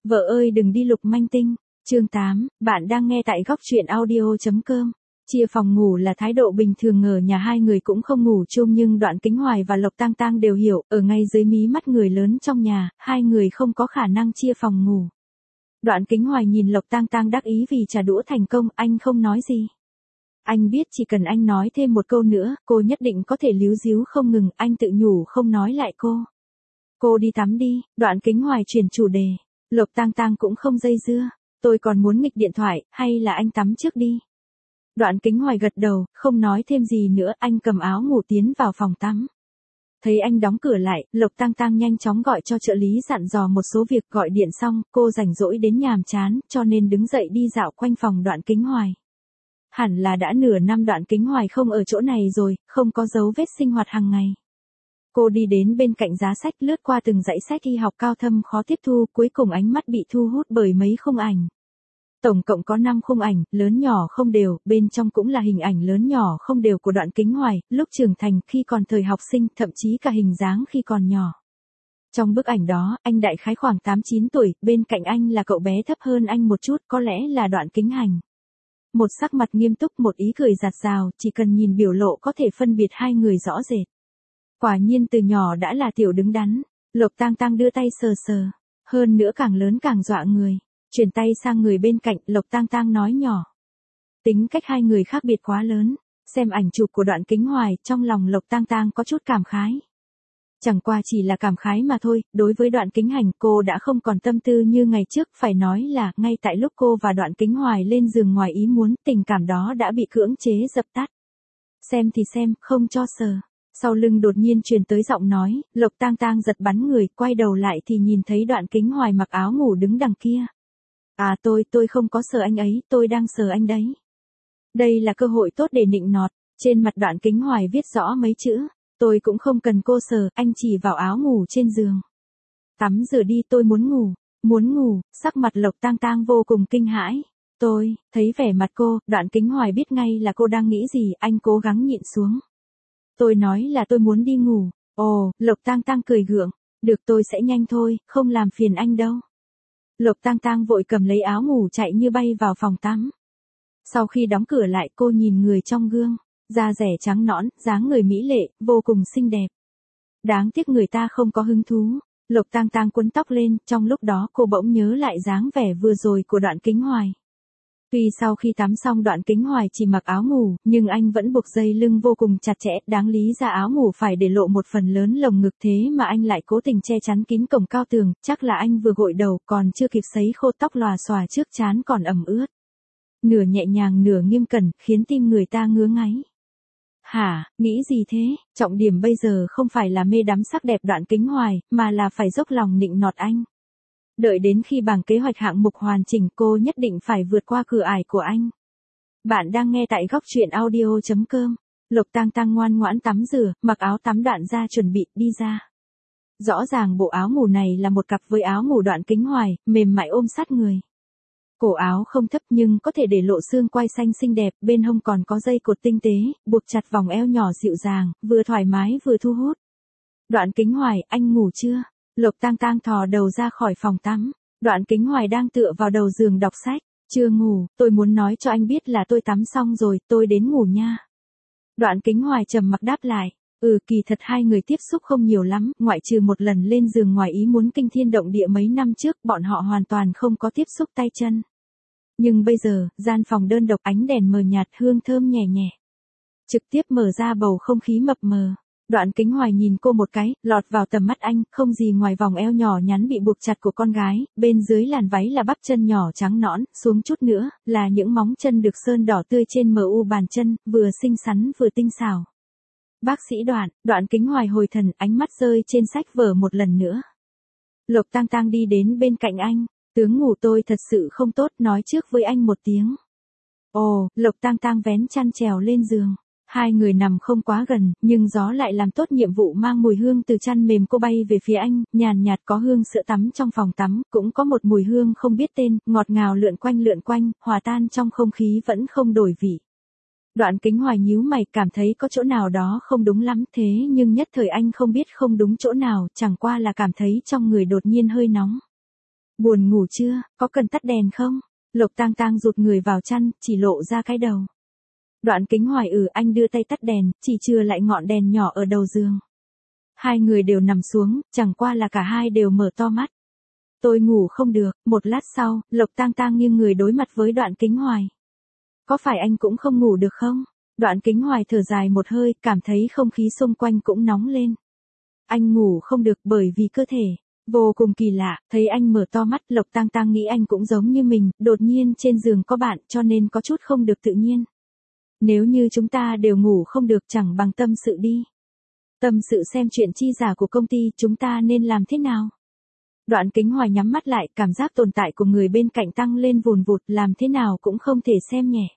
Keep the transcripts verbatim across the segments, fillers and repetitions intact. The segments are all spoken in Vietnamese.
Vợ ơi đừng đi Lục Manh Tinh. Chương tám, bạn đang nghe tại góc truyện audio.com. Chia phòng ngủ là thái độ bình thường, ở nhà hai người cũng không ngủ chung, nhưng Đoạn Kính Hoài và Lộc Tang Tang đều hiểu, ở ngay dưới mí mắt người lớn trong nhà, hai người không có khả năng chia phòng ngủ. Đoạn Kính Hoài nhìn Lộc Tang Tang đắc ý vì trả đũa thành công, anh không nói gì. Anh biết chỉ cần anh nói thêm một câu nữa, cô nhất định có thể líu díu không ngừng, anh tự nhủ không nói lại cô. Cô đi tắm đi. Đoạn Kính Hoài chuyển chủ đề. Lộc Tang Tang cũng không dây dưa. Tôi còn muốn nghịch điện thoại, hay là anh tắm trước đi. Đoạn Kính Hoài gật đầu, không nói thêm gì nữa, anh cầm áo ngủ tiến vào phòng tắm. Thấy anh đóng cửa lại, Lộc Tang Tang nhanh chóng gọi cho trợ lý dặn dò một số việc, gọi điện xong, cô rảnh rỗi đến nhàm chán, cho nên đứng dậy đi dạo quanh phòng Đoạn Kính Hoài. Hẳn là đã nửa năm Đoạn Kính Hoài không ở chỗ này rồi, không có dấu vết sinh hoạt hàng ngày. Cô đi đến bên cạnh giá sách, lướt qua từng dãy sách y học cao thâm khó tiếp thu, cuối cùng ánh mắt bị thu hút bởi mấy khung ảnh. Tổng cộng có năm khung ảnh, lớn nhỏ không đều, bên trong cũng là hình ảnh lớn nhỏ không đều của Đoạn Kính Hoài, lúc trưởng thành, khi còn thời học sinh, thậm chí cả hình dáng khi còn nhỏ. Trong bức ảnh đó, anh đại khái khoảng tám chín tuổi, bên cạnh anh là cậu bé thấp hơn anh một chút, có lẽ là Đoạn Kính Hành. Một sắc mặt nghiêm túc, một ý cười dạt dào, chỉ cần nhìn biểu lộ có thể phân biệt hai người rõ rệt. Quả nhiên từ nhỏ đã là tiểu đứng đắn. Lộc Tang Tang đưa tay sờ sờ. Hơn nữa càng lớn càng dọa người. Chuyển tay sang người bên cạnh, Lộc Tang Tang nói nhỏ. Tính cách hai người khác biệt quá lớn. Xem ảnh chụp của Đoạn Kính Hoài, trong lòng Lộc Tang Tang có chút cảm khái. Chẳng qua chỉ là cảm khái mà thôi, đối với Đoạn Kính Hành cô đã không còn tâm tư như ngày trước, phải nói là ngay tại lúc cô và Đoạn Kính Hoài lên giường ngoài ý muốn, tình cảm đó đã bị cưỡng chế dập tắt. Xem thì xem, không cho sờ. Sau lưng đột nhiên truyền tới giọng nói, Lộc Tang Tang giật bắn người, quay đầu lại thì nhìn thấy Đoạn Kính Hoài mặc áo ngủ đứng đằng kia. À tôi, tôi không có sờ anh ấy, tôi đang sờ anh đấy. Đây là cơ hội tốt để nịnh nọt, trên mặt Đoạn Kính Hoài viết rõ mấy chữ, tôi cũng không cần cô sờ, anh chỉ vào áo ngủ trên giường. Tắm rửa đi, tôi muốn ngủ, muốn ngủ, sắc mặt Lộc Tang Tang vô cùng kinh hãi. Tôi, thấy vẻ mặt cô, Đoạn Kính Hoài biết ngay là cô đang nghĩ gì, anh cố gắng nhịn xuống. Tôi nói là tôi muốn đi ngủ. Ồ, Lộc Tang Tang cười gượng. Được, tôi sẽ nhanh thôi, không làm phiền anh đâu. Lộc Tang Tang vội cầm lấy áo ngủ chạy như bay vào phòng tắm. Sau khi đóng cửa lại, cô nhìn người trong gương. Da dẻ trắng nõn, dáng người mỹ lệ, vô cùng xinh đẹp. Đáng tiếc người ta không có hứng thú. Lộc Tang Tang quấn tóc lên, trong lúc đó cô bỗng nhớ lại dáng vẻ vừa rồi của Đoạn Kính Hoài. Tuy sau khi tắm xong Đoạn Kính Hoài chỉ mặc áo ngủ, nhưng anh vẫn buộc dây lưng vô cùng chặt chẽ, đáng lý ra áo ngủ phải để lộ một phần lớn lồng ngực, thế mà anh lại cố tình che chắn kín cổng cao tường, chắc là anh vừa gội đầu, còn chưa kịp sấy khô tóc lòa xòa trước trán còn ẩm ướt. Nửa nhẹ nhàng nửa nghiêm cẩn, khiến tim người ta ngứa ngáy. Hả, nghĩ gì thế? Trọng điểm bây giờ không phải là mê đắm sắc đẹp Đoạn Kính Hoài, mà là phải dốc lòng nịnh nọt anh. Đợi đến khi bảng kế hoạch hạng mục hoàn chỉnh, cô nhất định phải vượt qua cửa ải của anh. Bạn đang nghe tại góc truyện audio.com. Lộc Tang Tang ngoan ngoãn tắm rửa, mặc áo tắm Đoạn ra chuẩn bị đi ra. Rõ ràng bộ áo ngủ này là một cặp với áo ngủ Đoạn Kính Hoài, mềm mại ôm sát người. Cổ áo không thấp nhưng có thể để lộ xương quai xanh xinh đẹp, bên hông còn có dây cột tinh tế, buộc chặt vòng eo nhỏ dịu dàng, vừa thoải mái vừa thu hút. Đoạn Kính Hoài, anh ngủ chưa? Lộc Tang Tang thò đầu ra khỏi phòng tắm. Đoạn Kính Hoài đang tựa vào đầu giường đọc sách. Chưa ngủ, tôi muốn nói cho anh biết là tôi tắm xong rồi, tôi đến ngủ nha. Đoạn Kính Hoài trầm mặc đáp lại. Ừ, kỳ thật hai người tiếp xúc không nhiều lắm, ngoại trừ một lần lên giường ngoài ý muốn kinh thiên động địa mấy năm trước, bọn họ hoàn toàn không có tiếp xúc tay chân. Nhưng bây giờ, gian phòng đơn độc, ánh đèn mờ nhạt, hương thơm nhẹ nhẹ. Trực tiếp mở ra bầu không khí mập mờ. Đoạn Kính Hoài nhìn cô một cái, lọt vào tầm mắt anh, không gì ngoài vòng eo nhỏ nhắn bị buộc chặt của con gái, bên dưới làn váy là bắp chân nhỏ trắng nõn, xuống chút nữa, là những móng chân được sơn đỏ tươi trên mờ u bàn chân, vừa xinh xắn vừa tinh xảo. Bác sĩ Đoạn, Đoạn Kính Hoài hồi thần, ánh mắt rơi trên sách vở một lần nữa. Lộc Tang Tang đi đến bên cạnh anh, tướng ngủ tôi thật sự không tốt, nói trước với anh một tiếng. Ồ, Lộc Tang Tang vén chăn trèo lên giường. Hai người nằm không quá gần, nhưng gió lại làm tốt nhiệm vụ mang mùi hương từ chăn mềm cô bay về phía anh, nhàn nhạt có hương sữa tắm trong phòng tắm, cũng có một mùi hương không biết tên, ngọt ngào lượn quanh lượn quanh, hòa tan trong không khí vẫn không đổi vị. Đoạn Kính Hoài nhíu mày, cảm thấy có chỗ nào đó không đúng lắm, thế nhưng nhất thời anh không biết không đúng chỗ nào, chẳng qua là cảm thấy trong người đột nhiên hơi nóng. Buồn ngủ chưa, có cần tắt đèn không? Lộc Tang Tang rụt người vào chăn, chỉ lộ ra cái đầu. Đoạn Kính Hoài ừ anh đưa tay tắt đèn, chỉ chừa lại ngọn đèn nhỏ ở đầu giường. Hai người đều nằm xuống, chẳng qua là cả hai đều mở to mắt. Tôi ngủ không được, một lát sau, Lộc Tang Tang nghiêng người đối mặt với Đoạn Kính Hoài. Có phải anh cũng không ngủ được không? Đoạn Kính Hoài thở dài một hơi, cảm thấy không khí xung quanh cũng nóng lên. Anh ngủ không được bởi vì cơ thể. Vô cùng kỳ lạ, thấy anh mở to mắt, Lộc Tang Tang nghĩ anh cũng giống như mình, đột nhiên trên giường có bạn cho nên có chút không được tự nhiên. Nếu như chúng ta đều ngủ không được chẳng bằng tâm sự đi. Tâm sự xem chuyện chi giả của công ty chúng ta nên làm thế nào? Đoạn Kính Hoài nhắm mắt lại, cảm giác tồn tại của người bên cạnh tăng lên vùn vụt, làm thế nào cũng không thể xem nhẹ.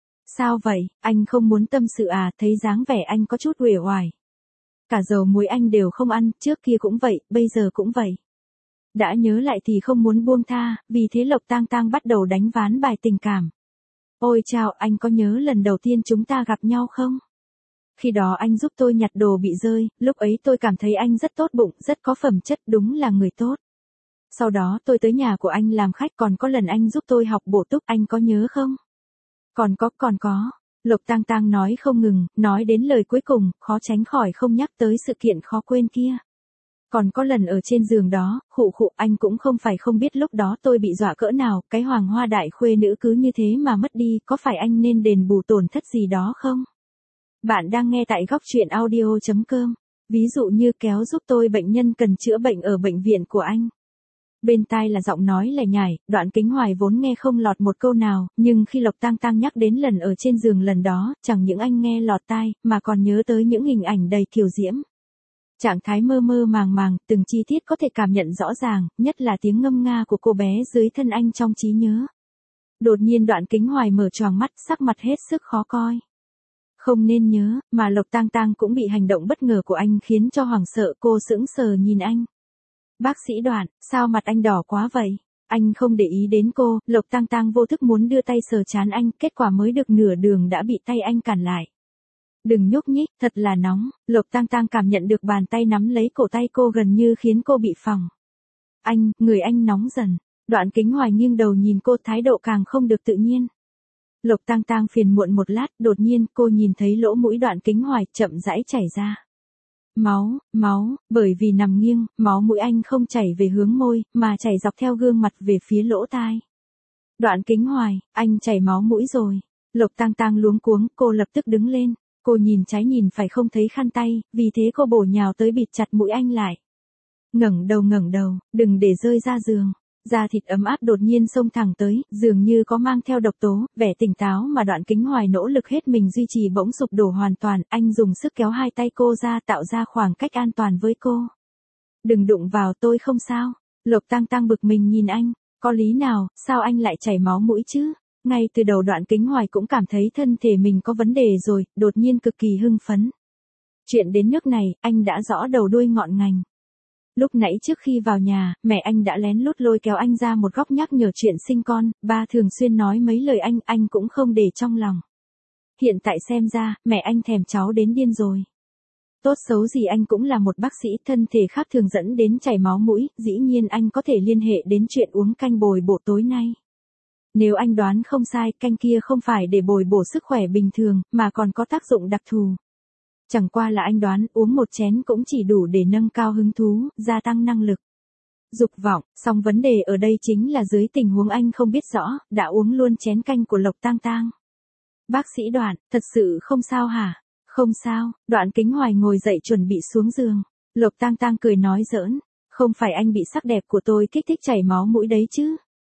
Sao vậy, anh không muốn tâm sự à, thấy dáng vẻ anh có chút uể oải. Cả dầu muối anh đều không ăn, trước kia cũng vậy, bây giờ cũng vậy. Đã nhớ lại thì không muốn buông tha, vì thế Lộc Tang Tang bắt đầu đánh ván bài tình cảm. Ôi chao, anh có nhớ lần đầu tiên chúng ta gặp nhau không? Khi đó anh giúp tôi nhặt đồ bị rơi, lúc ấy tôi cảm thấy anh rất tốt bụng, rất có phẩm chất, đúng là người tốt. Sau đó tôi tới nhà của anh làm khách, còn có lần anh giúp tôi học bổ túc, anh có nhớ không? Còn có, còn có. Lộc Tang Tang nói không ngừng, nói đến lời cuối cùng, khó tránh khỏi không nhắc tới sự kiện khó quên kia. Còn có lần ở trên giường đó, khụ khụ, anh cũng không phải không biết lúc đó tôi bị dọa cỡ nào, cái hoàng hoa đại khuê nữ cứ như thế mà mất đi, có phải anh nên đền bù tổn thất gì đó không? Bạn đang nghe tại góc truyện audio chấm com. Ví dụ như kéo giúp tôi bệnh nhân cần chữa bệnh ở bệnh viện của anh. Bên tai là giọng nói lẻ nhải, Đoạn Kính Hoài vốn nghe không lọt một câu nào, nhưng khi Lộc Tang Tang nhắc đến lần ở trên giường lần đó, chẳng những anh nghe lọt tai, mà còn nhớ tới những hình ảnh đầy kiều diễm. Trạng thái mơ mơ màng màng, từng chi tiết có thể cảm nhận rõ ràng, nhất là tiếng ngâm nga của cô bé dưới thân anh trong trí nhớ. Đột nhiên Đoạn Kính Hoài mở choàng mắt, sắc mặt hết sức khó coi. Không nên nhớ, mà Lộc Tang Tang cũng bị hành động bất ngờ của anh khiến cho hoảng sợ, cô sững sờ nhìn anh. Bác sĩ Đoạn, sao mặt anh đỏ quá vậy? Anh không để ý đến cô, Lộc Tang Tang vô thức muốn đưa tay sờ trán anh, kết quả mới được nửa đường đã bị tay anh cản lại. Đừng nhúc nhích, thật là nóng, Lộc Tang Tang cảm nhận được bàn tay nắm lấy cổ tay cô gần như khiến cô bị phỏng. Anh, người anh nóng dần. Đoạn Kính Hoài nghiêng đầu nhìn cô, thái độ càng không được tự nhiên. Lộc Tang Tang phiền muộn một lát, đột nhiên cô nhìn thấy lỗ mũi Đoạn Kính Hoài chậm rãi chảy ra. Máu, máu, bởi vì nằm nghiêng, máu mũi anh không chảy về hướng môi, mà chảy dọc theo gương mặt về phía lỗ tai. Đoạn Kính Hoài, anh chảy máu mũi rồi. Lộc Tang Tang luống cuống, cô lập tức đứng lên. Cô nhìn trái nhìn phải không thấy khăn tay, vì thế cô bổ nhào tới bịt chặt mũi anh lại. Ngẩng đầu ngẩng đầu, đừng để rơi ra giường. Da thịt ấm áp đột nhiên xông thẳng tới, dường như có mang theo độc tố, vẻ tỉnh táo mà Đoạn Kính Hoài nỗ lực hết mình duy trì bỗng sụp đổ hoàn toàn, anh dùng sức kéo hai tay cô ra tạo ra khoảng cách an toàn với cô. Đừng đụng vào tôi không sao. Lộc Tang Tang bực mình nhìn anh, có lý nào, sao anh lại chảy máu mũi chứ? Ngay từ đầu Đoạn Kính Hoài cũng cảm thấy thân thể mình có vấn đề rồi, đột nhiên cực kỳ hưng phấn. Chuyện đến nước này, anh đã rõ đầu đuôi ngọn ngành. Lúc nãy trước khi vào nhà, mẹ anh đã lén lút lôi kéo anh ra một góc nhắc nhở chuyện sinh con, ba thường xuyên nói mấy lời anh, anh cũng không để trong lòng. Hiện tại xem ra, mẹ anh thèm cháu đến điên rồi. Tốt xấu gì anh cũng là một bác sĩ, thân thể khác thường dẫn đến chảy máu mũi, dĩ nhiên anh có thể liên hệ đến chuyện uống canh bồi bổ tối nay. Nếu anh đoán không sai, canh kia không phải để bồi bổ sức khỏe bình thường, mà còn có tác dụng đặc thù. Chẳng qua là anh đoán uống một chén cũng chỉ đủ để nâng cao hứng thú, gia tăng năng lực. Dục vọng, song vấn đề ở đây chính là dưới tình huống anh không biết rõ, đã uống luôn chén canh của Lộc Tang Tang. Bác sĩ Đoạn, thật sự không sao hả? Không sao, Đoạn Kính Hoài ngồi dậy chuẩn bị xuống giường. Lộc Tang Tang cười nói giỡn, không phải anh bị sắc đẹp của tôi kích thích chảy máu mũi đấy chứ?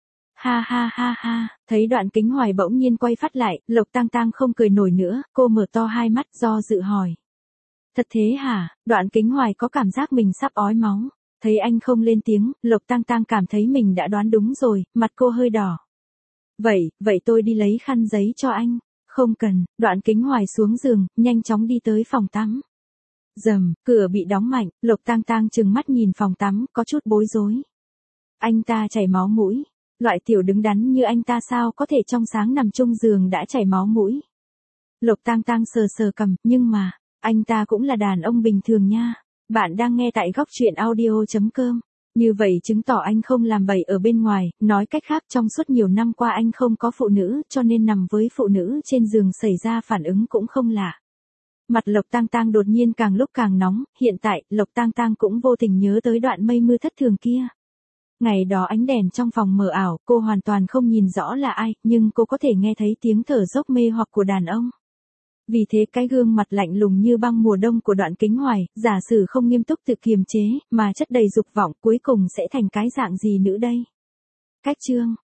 Ha ha ha ha, thấy Đoạn Kính Hoài bỗng nhiên quay phát lại, Lộc Tang Tang không cười nổi nữa, cô mở to hai mắt do dự hỏi. Thật thế hả? Đoạn Kính Hoài có cảm giác mình sắp ói máu. Thấy anh không lên tiếng, Lộc Tang Tang cảm thấy mình đã đoán đúng rồi, mặt cô hơi đỏ. Vậy, vậy tôi đi lấy khăn giấy cho anh. Không cần, Đoạn Kính Hoài xuống giường, nhanh chóng đi tới phòng tắm. Rầm, cửa bị đóng mạnh, Lộc Tang Tang trừng mắt nhìn phòng tắm, có chút bối rối. Anh ta chảy máu mũi. Loại tiểu đứng đắn như anh ta sao có thể trong sáng nằm chung giường đã chảy máu mũi. Lộc Tang Tang sờ sờ cằm, nhưng mà, anh ta cũng là đàn ông bình thường nha. Bạn đang nghe tại góc truyện audio chấm com. Như vậy chứng tỏ anh không làm bậy ở bên ngoài, nói cách khác trong suốt nhiều năm qua anh không có phụ nữ, cho nên nằm với phụ nữ trên giường xảy ra phản ứng cũng không lạ. Mặt Lộc Tang Tang đột nhiên càng lúc càng nóng, hiện tại, Lộc Tang Tang cũng vô tình nhớ tới đoạn mây mưa thất thường kia. Ngày đó ánh đèn trong phòng mờ ảo, cô hoàn toàn không nhìn rõ là ai, nhưng cô có thể nghe thấy tiếng thở dốc mê hoặc của đàn ông. Vì thế cái gương mặt lạnh lùng như băng mùa đông của Đoạn Kính Hoài, giả sử không nghiêm túc tự kiềm chế, mà chất đầy dục vọng cuối cùng sẽ thành cái dạng gì nữa đây? Cách chương